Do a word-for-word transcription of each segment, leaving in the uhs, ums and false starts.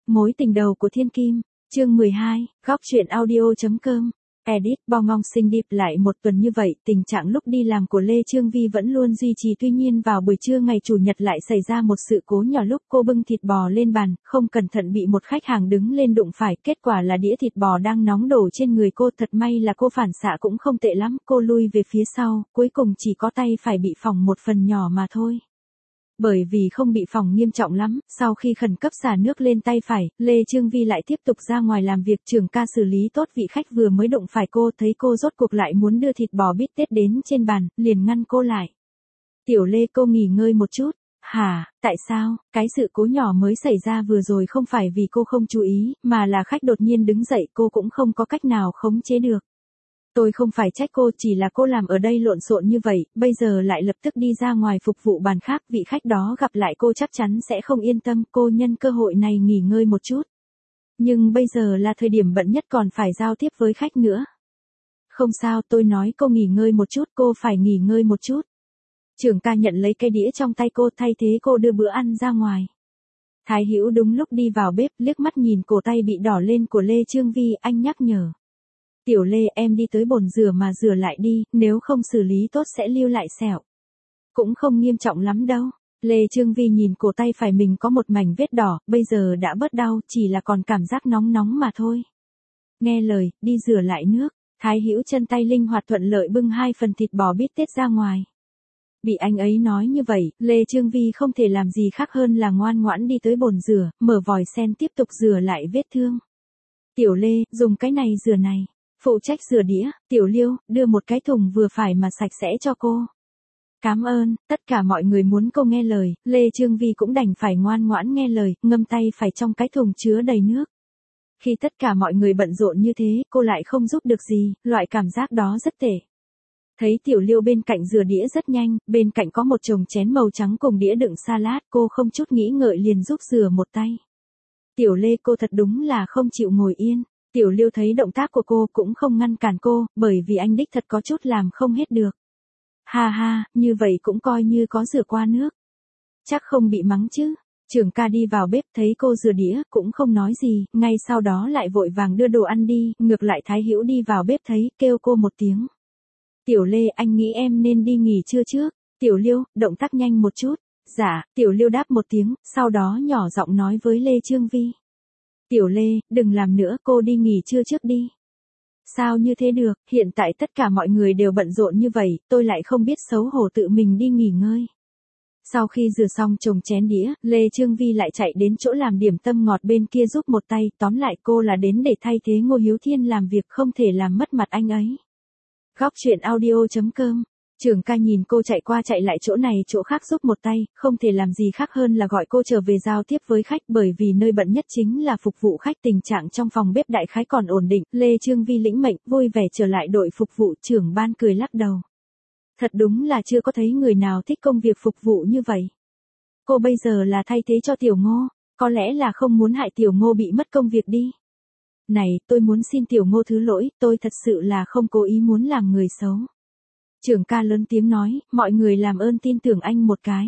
Mối tình đầu của Thiên Kim, chương mười hai, góc truyện audio.com. Edit, Bao Ngong xinh đẹp lại một tuần như vậy, tình trạng lúc đi làm của Lê Chương Vi vẫn luôn duy trì, tuy nhiên vào buổi trưa ngày chủ nhật lại xảy ra một sự cố nhỏ lúc cô bưng thịt bò lên bàn, không cẩn thận bị một khách hàng đứng lên đụng phải, kết quả là đĩa thịt bò đang nóng đổ trên người cô, thật may là cô phản xạ cũng không tệ lắm, cô lui về phía sau, cuối cùng chỉ có tay phải bị phỏng một phần nhỏ mà thôi. Bởi vì không bị phỏng nghiêm trọng lắm, sau khi khẩn cấp xả nước lên tay phải, Lê Chương Vi lại tiếp tục ra ngoài làm việc. Trưởng ca xử lý tốt vị khách vừa mới đụng phải cô, thấy cô rốt cuộc lại muốn đưa thịt bò bít tết đến trên bàn, liền ngăn cô lại. Tiểu Lê, cô nghỉ ngơi một chút. Hả, tại sao? Cái sự cố nhỏ mới xảy ra vừa rồi không phải vì cô không chú ý, mà là khách đột nhiên đứng dậy, cô cũng không có cách nào khống chế được. Tôi không phải trách cô, chỉ là cô làm ở đây lộn xộn như vậy, bây giờ lại lập tức đi ra ngoài phục vụ bàn khác, vị khách đó gặp lại cô chắc chắn sẽ không yên tâm, cô nhân cơ hội này nghỉ ngơi một chút. Nhưng bây giờ là thời điểm bận nhất, còn phải giao tiếp với khách nữa. Không sao, tôi nói cô nghỉ ngơi một chút, cô phải nghỉ ngơi một chút. Trưởng ca nhận lấy cái đĩa trong tay cô, thay thế cô đưa bữa ăn ra ngoài. Thái Hữu đúng lúc đi vào bếp, liếc mắt nhìn cổ tay bị đỏ lên của Lê Chương Vi, anh nhắc nhở. Tiểu Lê, em đi tới bồn rửa mà rửa lại đi, nếu không xử lý tốt sẽ lưu lại sẹo. Cũng không nghiêm trọng lắm đâu. Lê Chương Vi nhìn cổ tay phải mình có một mảnh vết đỏ, bây giờ đã bớt đau, chỉ là còn cảm giác nóng nóng mà thôi. Nghe lời, đi rửa lại nước. Thái Hữu chân tay linh hoạt thuận lợi bưng hai phần thịt bò bít tết ra ngoài. Bị anh ấy nói như vậy, Lê Chương Vi không thể làm gì khác hơn là ngoan ngoãn đi tới bồn rửa, mở vòi sen tiếp tục rửa lại vết thương. Tiểu Lê, dùng cái này rửa này. Phụ trách rửa đĩa, Tiểu Liêu, đưa một cái thùng vừa phải mà sạch sẽ cho cô. Cảm ơn, tất cả mọi người muốn cô nghe lời, Lê Chương Vi cũng đành phải ngoan ngoãn nghe lời, ngâm tay phải trong cái thùng chứa đầy nước. Khi tất cả mọi người bận rộn như thế, cô lại không giúp được gì, loại cảm giác đó rất tệ. Thấy Tiểu Liêu bên cạnh rửa đĩa rất nhanh, bên cạnh có một chồng chén màu trắng cùng đĩa đựng salad, cô không chút nghĩ ngợi liền giúp rửa một tay. Tiểu Lê, cô thật đúng là không chịu ngồi yên. Tiểu Liêu thấy động tác của cô cũng không ngăn cản cô, bởi vì anh đích thật có chút làm không hết được. Ha ha, như vậy cũng coi như có rửa qua nước. Chắc không bị mắng chứ. Trưởng ca đi vào bếp thấy cô rửa đĩa, cũng không nói gì, ngay sau đó lại vội vàng đưa đồ ăn đi, ngược lại Thái Hữu đi vào bếp thấy, kêu cô một tiếng. Tiểu Lê, anh nghĩ em nên đi nghỉ trưa trước. Tiểu Liêu, động tác nhanh một chút. Dạ, Tiểu Liêu đáp một tiếng, sau đó nhỏ giọng nói với Lê Chương Vi. Tiểu Lê, đừng làm nữa, cô đi nghỉ trưa trước đi. Sao như thế được, hiện tại tất cả mọi người đều bận rộn như vậy, tôi lại không biết xấu hổ tự mình đi nghỉ ngơi. Sau khi rửa xong chồng chén đĩa, Lê Chương Vi lại chạy đến chỗ làm điểm tâm ngọt bên kia giúp một tay, tóm lại cô là đến để thay thế Ngô Hiếu Thiên làm việc, không thể làm mất mặt anh ấy. Góc truyện audio.com. Trưởng ca nhìn cô chạy qua chạy lại chỗ này chỗ khác giúp một tay, không thể làm gì khác hơn là gọi cô trở về giao tiếp với khách, bởi vì nơi bận nhất chính là phục vụ khách. Tình trạng trong phòng bếp đại khái còn ổn định, Lê Chương Vi lĩnh mệnh, vui vẻ trở lại đội phục vụ. Trưởng ban cười lắc đầu. Thật đúng là chưa có thấy người nào thích công việc phục vụ như vậy. Cô bây giờ là thay thế cho Tiểu Ngô, có lẽ là không muốn hại Tiểu Ngô bị mất công việc đi. Này, tôi muốn xin Tiểu Ngô thứ lỗi, tôi thật sự là không cố ý muốn làm người xấu. Trưởng ca lớn tiếng nói, mọi người làm ơn tin tưởng anh một cái.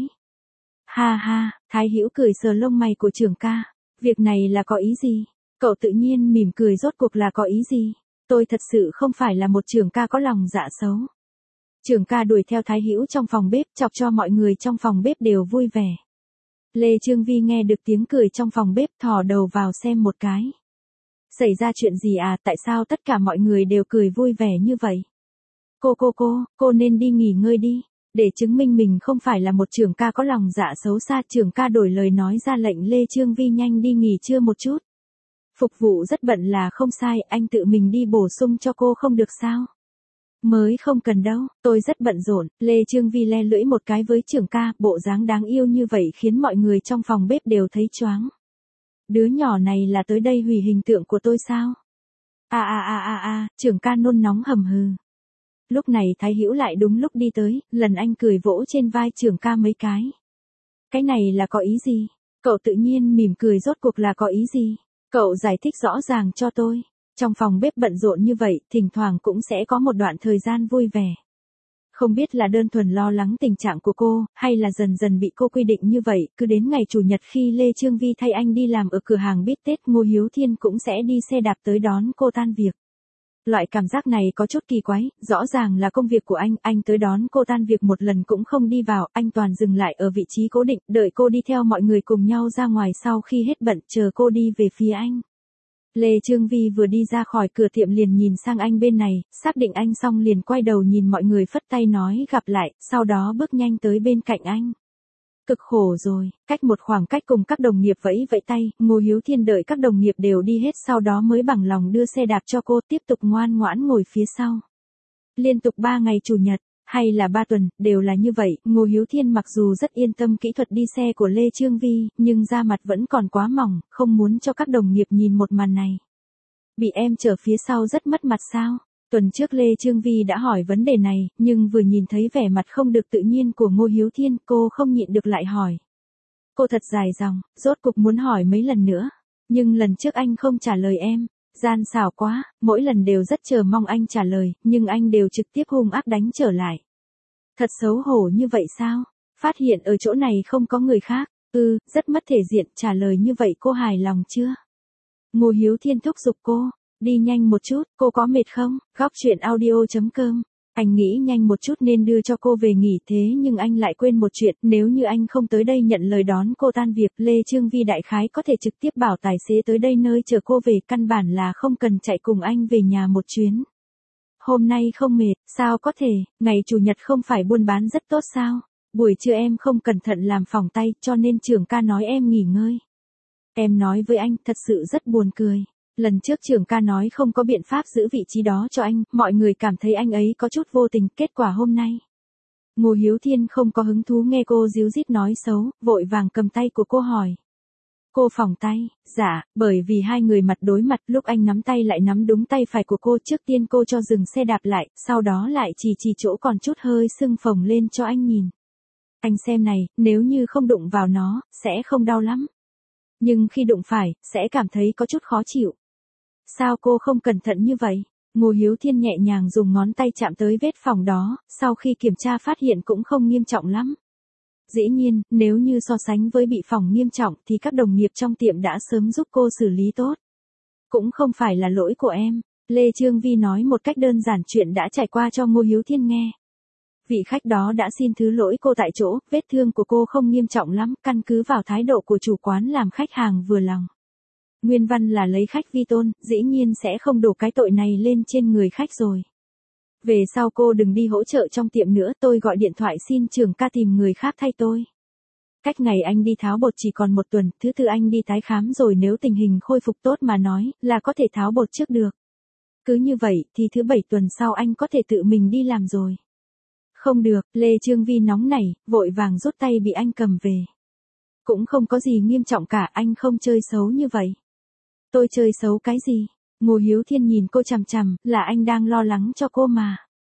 Ha ha, Thái Hữu cười sờ lông mày của trưởng ca. Việc này là có ý gì? Cậu tự nhiên mỉm cười, rốt cuộc là có ý gì? Tôi thật sự không phải là một trưởng ca có lòng dạ xấu. Trưởng ca đuổi theo Thái Hữu trong phòng bếp, chọc cho mọi người trong phòng bếp đều vui vẻ. Lê Chương Vi nghe được tiếng cười trong phòng bếp, thò đầu vào xem một cái. Xảy ra chuyện gì à, tại sao tất cả mọi người đều cười vui vẻ như vậy? Cô cô cô, cô nên đi nghỉ ngơi đi. Để chứng minh mình không phải là một trưởng ca có lòng dạ xấu xa, trưởng ca đổi lời nói ra lệnh Lê Chương Vi nhanh đi nghỉ trưa một chút. Phục vụ rất bận là không sai, anh tự mình đi bổ sung cho cô không được sao? Mới không cần đâu, tôi rất bận rộn. Lê Chương Vi le lưỡi một cái với trưởng ca, bộ dáng đáng yêu như vậy khiến mọi người trong phòng bếp đều thấy choáng. Đứa nhỏ này là tới đây hủy hình tượng của tôi sao? A a a a a, trưởng ca nôn nóng hầm hừ. Lúc này Thái Hữu lại đúng lúc đi tới, lần anh cười vỗ trên vai trưởng ca mấy cái. Cái này là có ý gì? Cậu tự nhiên mỉm cười, rốt cuộc là có ý gì? Cậu giải thích rõ ràng cho tôi. Trong phòng bếp bận rộn như vậy, thỉnh thoảng cũng sẽ có một đoạn thời gian vui vẻ. Không biết là đơn thuần lo lắng tình trạng của cô, hay là dần dần bị cô quy định như vậy, cứ đến ngày Chủ nhật khi Lê Chương Vi thay anh đi làm ở cửa hàng bít tết, Ngô Hiếu Thiên cũng sẽ đi xe đạp tới đón cô tan việc. Loại cảm giác này có chút kỳ quái, rõ ràng là công việc của anh, anh tới đón cô tan việc một lần cũng không đi vào, anh toàn dừng lại ở vị trí cố định, đợi cô đi theo mọi người cùng nhau ra ngoài sau khi hết bận, chờ cô đi về phía anh. Lê Chương Vi vừa đi ra khỏi cửa tiệm liền nhìn sang anh bên này, xác định anh xong liền quay đầu nhìn mọi người phất tay nói gặp lại, sau đó bước nhanh tới bên cạnh anh. Cực khổ rồi, cách một khoảng cách cùng các đồng nghiệp vẫy vẫy tay, Ngô Hiếu Thiên đợi các đồng nghiệp đều đi hết sau đó mới bằng lòng đưa xe đạp cho cô tiếp tục ngoan ngoãn ngồi phía sau. Liên tục ba ngày Chủ nhật, hay là ba tuần, đều là như vậy, Ngô Hiếu Thiên mặc dù rất yên tâm kỹ thuật đi xe của Lê Chương Vi, nhưng da mặt vẫn còn quá mỏng, không muốn cho các đồng nghiệp nhìn một màn này. Bị em chở phía sau rất mất mặt sao? Tuần trước Lê Chương Vi đã hỏi vấn đề này, nhưng vừa nhìn thấy vẻ mặt không được tự nhiên của Ngô Hiếu Thiên, cô không nhịn được lại hỏi. Cô thật dài dòng, rốt cục muốn hỏi mấy lần nữa, nhưng lần trước anh không trả lời em. Gian xảo quá, mỗi lần đều rất chờ mong anh trả lời, nhưng anh đều trực tiếp hung ác đánh trở lại. Thật xấu hổ như vậy sao? Phát hiện ở chỗ này không có người khác, ừ, rất mất thể diện, trả lời như vậy cô hài lòng chưa? Ngô Hiếu Thiên thúc giục cô, đi nhanh một chút, cô có mệt không? Góc chuyện audio chấm com. Anh nghĩ nhanh một chút nên đưa cho cô về nghỉ thế nhưng anh lại quên một chuyện, nếu như anh không tới đây nhận lời đón cô tan việc, Lê Chương Vi đại khái có thể trực tiếp bảo tài xế tới đây nơi chờ cô về, căn bản là không cần chạy cùng anh về nhà một chuyến. Hôm nay không mệt, sao có thể, ngày Chủ nhật không phải buôn bán rất tốt sao? Buổi trưa em không cẩn thận làm phỏng tay cho nên trưởng ca nói em nghỉ ngơi. Em nói với anh thật sự rất buồn cười. Lần trước trưởng ca nói không có biện pháp giữ vị trí đó cho anh, mọi người cảm thấy anh ấy có chút vô tình, kết quả hôm nay. Ngô Hiếu Thiên không có hứng thú nghe cô díu dít nói xấu, vội vàng cầm tay của cô hỏi. Cô phỏng tay, dạ, bởi vì hai người mặt đối mặt, lúc anh nắm tay lại nắm đúng tay phải của cô, trước tiên cô cho dừng xe đạp lại, sau đó lại chỉ chỉ chỗ còn chút hơi sưng phồng lên cho anh nhìn. Anh xem này, nếu như không đụng vào nó, sẽ không đau lắm. Nhưng khi đụng phải, sẽ cảm thấy có chút khó chịu. Sao cô không cẩn thận như vậy? Ngô Hiếu Thiên nhẹ nhàng dùng ngón tay chạm tới vết phỏng đó, sau khi kiểm tra phát hiện cũng không nghiêm trọng lắm. Dĩ nhiên, nếu như so sánh với bị phỏng nghiêm trọng thì các đồng nghiệp trong tiệm đã sớm giúp cô xử lý tốt. Cũng không phải là lỗi của em, Lê Chương Vi nói một cách đơn giản chuyện đã trải qua cho Ngô Hiếu Thiên nghe. Vị khách đó đã xin thứ lỗi cô tại chỗ, vết thương của cô không nghiêm trọng lắm, căn cứ vào thái độ của chủ quán làm khách hàng vừa lòng. Nguyên văn là lấy khách vi tôn, dĩ nhiên sẽ không đổ cái tội này lên trên người khách rồi. Về sau cô đừng đi hỗ trợ trong tiệm nữa, tôi gọi điện thoại xin trưởng ca tìm người khác thay tôi. Cách ngày anh đi tháo bột chỉ còn một tuần, thứ tư anh đi tái khám rồi, nếu tình hình khôi phục tốt mà nói, là có thể tháo bột trước được. Cứ như vậy thì thứ bảy tuần sau anh có thể tự mình đi làm rồi. Không được, Lê Chương Vi nóng nảy, vội vàng rút tay bị anh cầm về. Cũng không có gì nghiêm trọng cả, anh không chơi xấu như vậy. Tôi chơi xấu cái gì? Ngô Hiếu Thiên nhìn cô chằm chằm, là anh đang lo lắng cho cô mà.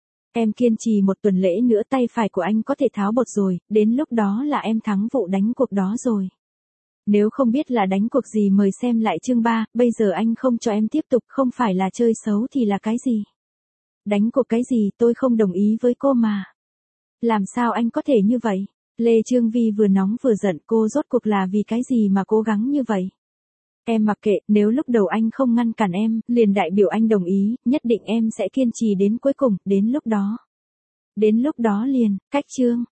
Em kiên trì một tuần lễ nữa tay phải của anh có thể tháo bột rồi, đến lúc đó là em thắng vụ đánh cuộc đó rồi. Nếu không biết là đánh cuộc gì mời xem lại chương ba, bây giờ anh không cho em tiếp tục, không phải là chơi xấu thì là cái gì? Đánh cuộc cái gì, tôi không đồng ý với cô mà. Làm sao anh có thể như vậy? Lê Chương Vi vừa nóng vừa giận, cô rốt cuộc là vì cái gì mà cố gắng như vậy? Em mặc kệ, nếu lúc đầu anh không ngăn cản em, liền đại biểu anh đồng ý, nhất định em sẽ kiên trì đến cuối cùng, đến lúc đó. Đến lúc đó liền, cách chương.